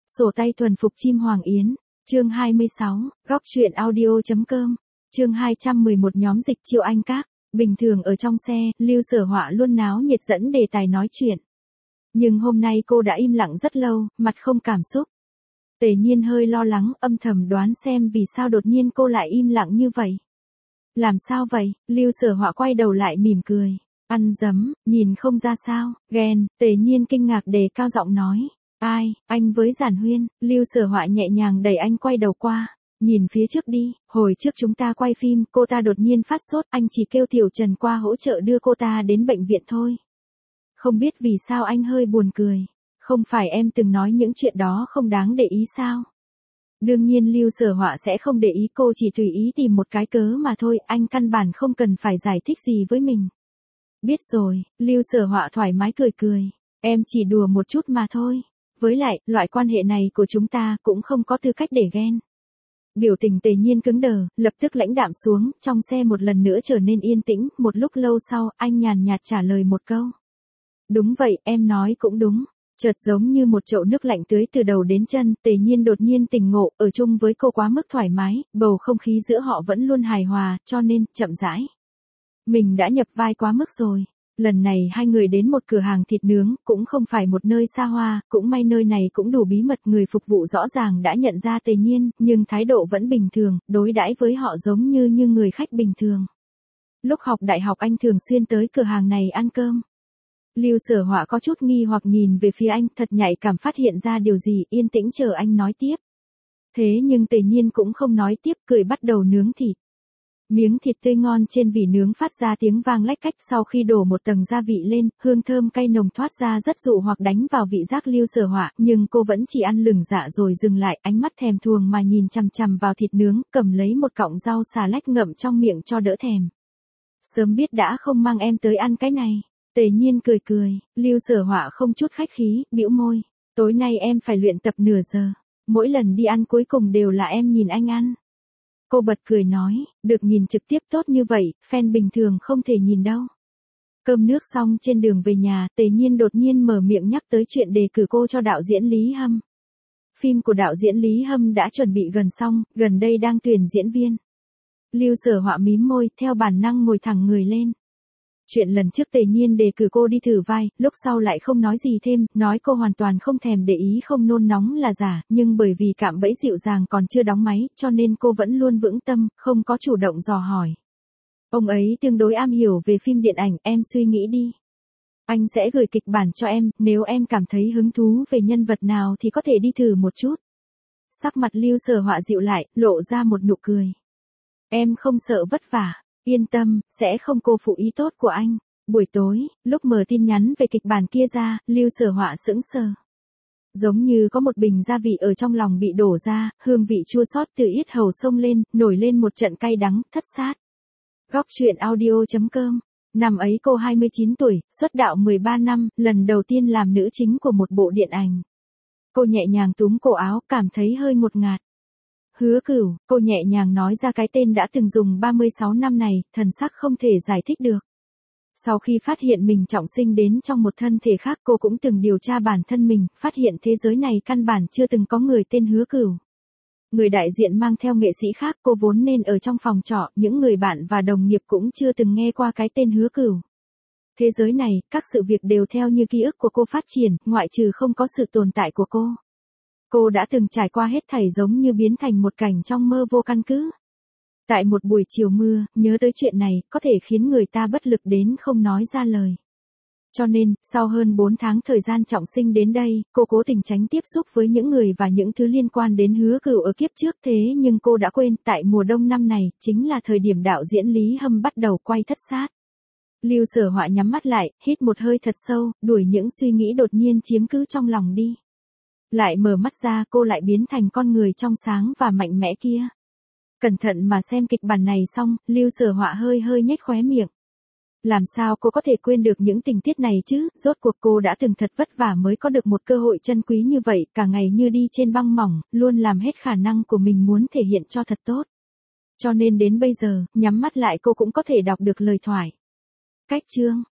Sổ tay thuần phục chim Hoàng Yến, chương 26, góc truyện audio.com, chương 211 nhóm dịch chiêu anh các. Bình thường ở trong xe, Lưu Sở Họa luôn náo nhiệt dẫn đề tài nói chuyện. Nhưng hôm nay cô đã im lặng rất lâu, mặt không cảm xúc. Tề Nhiên hơi lo lắng, âm thầm đoán xem vì sao đột nhiên cô lại im lặng như vậy. Làm sao vậy? Lưu Sở Họa quay đầu lại mỉm cười. Ăn dấm, nhìn không ra sao, ghen. Tề Nhiên kinh ngạc đề cao giọng nói. Ai, anh với Giản Huyên. Lưu Sở Họa nhẹ nhàng đẩy anh quay đầu qua. Nhìn phía trước đi, hồi trước chúng ta quay phim, cô ta đột nhiên phát sốt, anh chỉ kêu Tiểu Trần qua hỗ trợ đưa cô ta đến bệnh viện thôi. Không biết vì sao anh hơi buồn cười. Không phải em từng nói những chuyện đó không đáng để ý sao? Đương nhiên Lưu Sở Họa sẽ không để ý, cô chỉ tùy ý tìm một cái cớ mà thôi, anh căn bản không cần phải giải thích gì với mình. Biết rồi, Lưu Sở Họa thoải mái cười cười. Em chỉ đùa một chút mà thôi. Với lại, loại quan hệ này của chúng ta cũng không có tư cách để ghen. Biểu tình Tề Nhiên cứng đờ, lập tức lãnh đạm xuống, trong xe một lần nữa trở nên yên tĩnh, một lúc lâu sau, anh nhàn nhạt trả lời một câu. Đúng vậy, em nói cũng đúng. Chợt giống như một chậu nước lạnh tưới từ đầu đến chân, Tề Nhiên đột nhiên tỉnh ngộ, ở chung với cô quá mức thoải mái, bầu không khí giữa họ vẫn luôn hài hòa, cho nên, chậm rãi. Mình đã nhập vai quá mức rồi. Lần này hai người đến một cửa hàng thịt nướng, cũng không phải một nơi xa hoa, cũng may nơi này cũng đủ bí mật, người phục vụ rõ ràng đã nhận ra Tề Nhiên, nhưng thái độ vẫn bình thường, đối đãi với họ giống như người khách bình thường. Lúc học đại học anh thường xuyên tới cửa hàng này ăn cơm. Lưu Sở Họa có chút nghi hoặc nhìn về phía anh, thật nhạy cảm phát hiện ra điều gì, yên tĩnh chờ anh nói tiếp. Thế nhưng Tề Nhiên cũng không nói tiếp, cười bắt đầu nướng thịt. Miếng thịt tươi ngon trên vỉ nướng phát ra tiếng vang lách cách, sau khi đổ một tầng gia vị lên, hương thơm cay nồng thoát ra rất dụ hoặc đánh vào vị giác Lưu Sở Họa, nhưng cô vẫn chỉ ăn lửng dạ rồi dừng lại, ánh mắt thèm thuồng mà nhìn chằm chằm vào thịt nướng, cầm lấy một cọng rau xà lách ngậm trong miệng cho đỡ thèm. Sớm biết đã không mang em tới ăn cái này. Tề Nhiên cười cười, Lưu Sở Họa không chút khách khí, bĩu môi. Tối nay em phải luyện tập nửa giờ. Mỗi lần đi ăn cuối cùng đều là em nhìn anh ăn. Cô bật cười nói, được nhìn trực tiếp tốt như vậy, fan bình thường không thể nhìn đâu. Cơm nước xong trên đường về nhà, Tề Nhiên đột nhiên mở miệng nhắc tới chuyện đề cử cô cho đạo diễn Lý Hâm. Phim của đạo diễn Lý Hâm đã chuẩn bị gần xong, gần đây đang tuyển diễn viên. Lưu Sở Họa mím môi, theo bản năng ngồi thẳng người lên. Chuyện lần trước Tề Nhiên đề cử cô đi thử vai, lúc sau lại không nói gì thêm, nói cô hoàn toàn không thèm để ý, không nôn nóng là giả, nhưng bởi vì cạm bẫy dịu dàng còn chưa đóng máy, cho nên cô vẫn luôn vững tâm, không có chủ động dò hỏi. Ông ấy tương đối am hiểu về phim điện ảnh, em suy nghĩ đi. Anh sẽ gửi kịch bản cho em, nếu em cảm thấy hứng thú về nhân vật nào thì có thể đi thử một chút. Sắc mặt Lưu Sở Họa dịu lại, lộ ra một nụ cười. Em không sợ vất vả. Yên tâm, sẽ không cô phụ ý tốt của anh. Buổi tối, lúc mở tin nhắn về kịch bản kia ra, Lưu Sở Họa sững sờ. Giống như có một bình gia vị ở trong lòng bị đổ ra, hương vị chua xót từ yết hầu xông lên, nổi lên một trận cay đắng, thất sát. Góc truyện audio.com. Năm ấy cô 29 tuổi, xuất đạo 13 năm, lần đầu tiên làm nữ chính của một bộ điện ảnh. Cô nhẹ nhàng túm cổ áo, cảm thấy hơi ngột ngạt. Hứa Cửu, cô nhẹ nhàng nói ra cái tên đã từng dùng 36 năm này, thần sắc không thể giải thích được. Sau khi phát hiện mình trọng sinh đến trong một thân thể khác, cô cũng từng điều tra bản thân mình, phát hiện thế giới này căn bản chưa từng có người tên Hứa Cửu. Người đại diện mang theo nghệ sĩ khác, cô vốn nên ở trong phòng trọ, những người bạn và đồng nghiệp cũng chưa từng nghe qua cái tên Hứa Cửu. Thế giới này, các sự việc đều theo như ký ức của cô phát triển, ngoại trừ không có sự tồn tại của cô. Cô đã từng trải qua hết thảy giống như biến thành một cảnh trong mơ vô căn cứ. Tại một buổi chiều mưa, nhớ tới chuyện này, có thể khiến người ta bất lực đến không nói ra lời. Cho nên, sau hơn 4 tháng thời gian trọng sinh đến đây, cô cố tình tránh tiếp xúc với những người và những thứ liên quan đến Hứa Cửu ở kiếp trước, thế nhưng cô đã quên, tại mùa đông năm này, chính là thời điểm đạo diễn Lý Hâm bắt đầu quay Thất Sát. Lưu Sở Họa nhắm mắt lại, hít một hơi thật sâu, đuổi những suy nghĩ đột nhiên chiếm cứ trong lòng đi. Lại mở mắt ra, cô lại biến thành con người trong sáng và mạnh mẽ kia. Cẩn thận mà xem kịch bản này xong, Lưu Sở Họa hơi nhếch khóe miệng. Làm sao cô có thể quên được những tình tiết này chứ, rốt cuộc cô đã từng thật vất vả mới có được một cơ hội chân quý như vậy, cả ngày như đi trên băng mỏng, luôn làm hết khả năng của mình muốn thể hiện cho thật tốt. Cho nên đến bây giờ, nhắm mắt lại cô cũng có thể đọc được lời thoại. Cách chương.